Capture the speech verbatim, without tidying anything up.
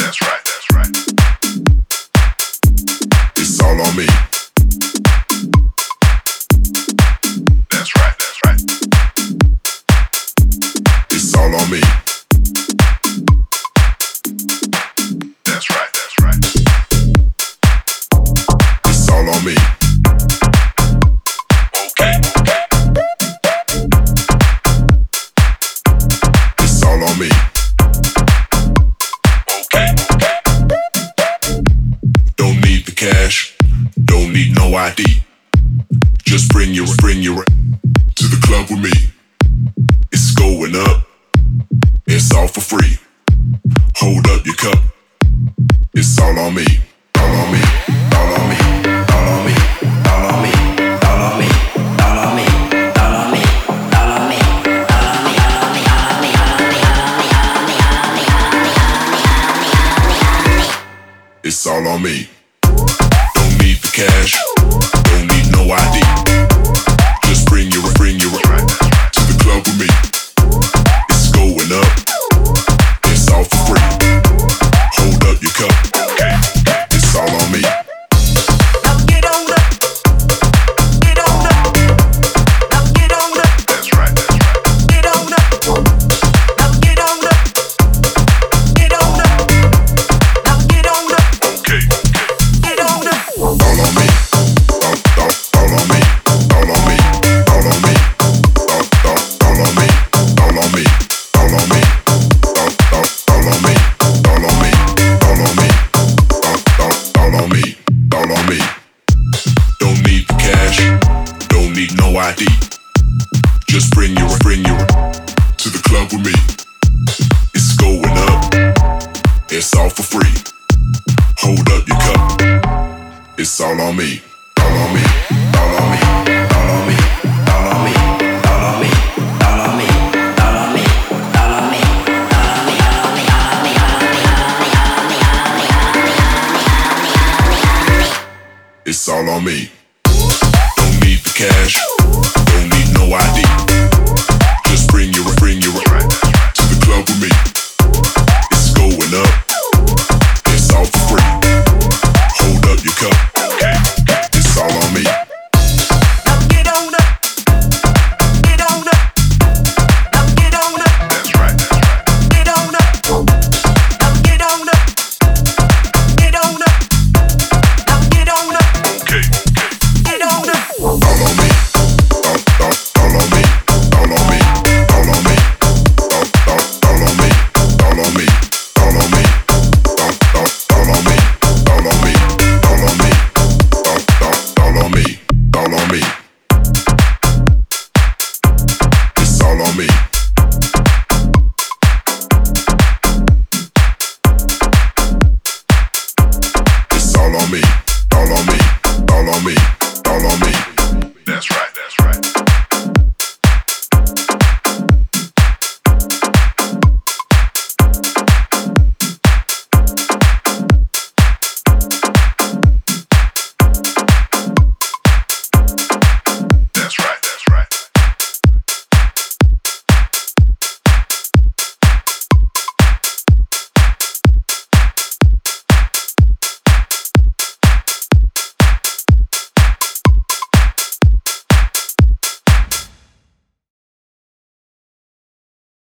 That's right, that's right. It's all on me. That's right, that's right. It's all on me. That's right, that's right. It's all on me. Okay, okay. It's all on me. Okay, okay. Don't need the cash, don't need no I D. Just bring your, bring your to the club with me. It's going up, it's all for free. Hold up your cup. It's all on me, all on me, all on me, all on me, all on me, all on me, all on me, all on me, all on me, it's all on me. Don't need the cash, don't need no I D. Just bring your, bring your to the club with me. It's going up, it's all for free. Hold up your cup. Okay, it's all on me. Now get on up, get on up. Now get on up. That's right, that's right. Get on up. Now get on up, get on up. Now get on up. Okay, Get on up. all on me, all, all, all on me, all on me, all on me, all, all, all on me, all on me, all on me, all, all, all on me, all on me, all on me, all, all, all on me, all on me. Don't need the cash, don't need no I D. Just bring your, bring your to the club with me. It's going up, it's all for free. Hold up your cup. It's all on me, all on me, all on me, all on me, all on me, all on me, all on me, all on me, all on me, it's all on me. Don't need the cash, don't need no I D. Just bring your, bring your to the club with me. It's going up, it's all for free. Hold up your cup. Okay, it's all on me. Now get on up, get on up. Now get on up, That's right, that's right. get on up. Now get on up, get on up. Now get on up, Okay, get on up. all on me. All, all, all on me. All on me. All on me. All, all, all on me. All on me. All on me. All, all, all on me. All on me. All on me. All, all, all on me. All on me. It's all on me. It's all on me. All on me. All on me. All on me.